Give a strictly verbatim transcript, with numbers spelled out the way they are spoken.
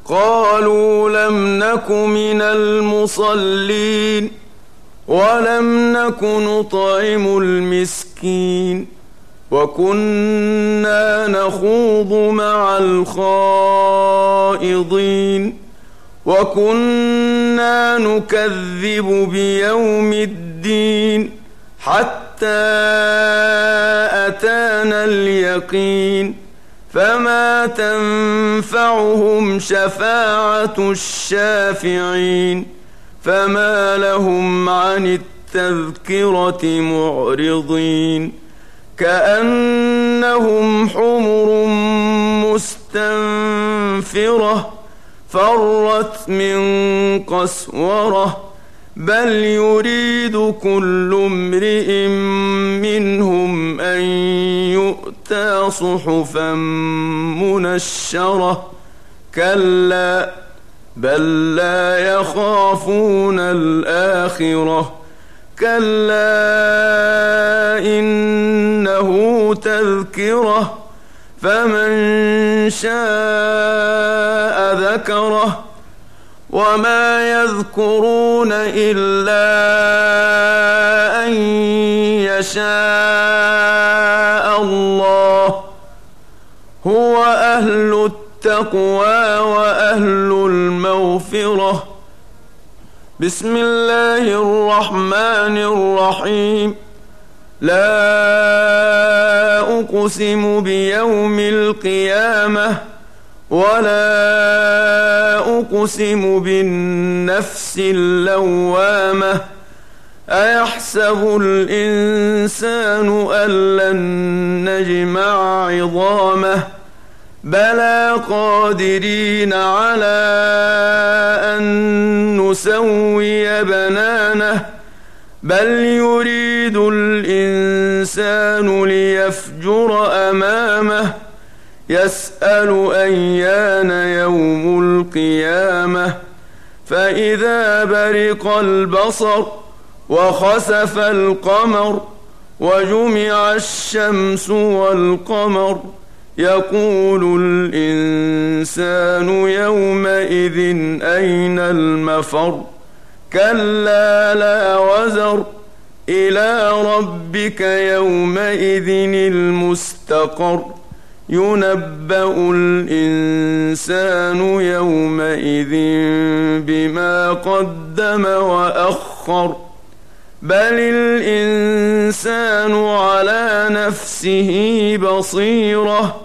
قالوا لم نك من المصلين ولم نك نطعم المسكين وكنا نخوض مع الخائضين وكنا نكذب بيوم الدين حتى أتانا اليقين فما تنفعهم شفاعة الشافعين فما لهم عن التذكرة معرضين كأنهم حمر مستنفرة فرت من قسورة بل يريد كل امرئ منهم أن يؤتى صحفا منشرة كلا بل لا يخافون الآخرة كلا إنه تذكرة فمن شاء ذكره وما يذكرون إلا أن يشاء الله هو أهل التقوى وأهل المغفرة. بسم الله الرحمن الرحيم. لا أقسم بيوم القيامة ولا أقسم بالنفس اللوامة أيحسب الإنسان أن لن نجمع عظامه بلى قادرين على أن نسوي بنانه بل يريد الإنسان ليفجر أمامه يسأل أيان يوم القيامة فإذا برق البصر وخسف القمر وجمع الشمس والقمر يقول الإنسان يومئذ أين المفر كلا لا وزر إلى ربك يومئذ المستقر ينبأ الإنسان يومئذ بما قدم وأخر بل الإنسان على نفسه بصيرة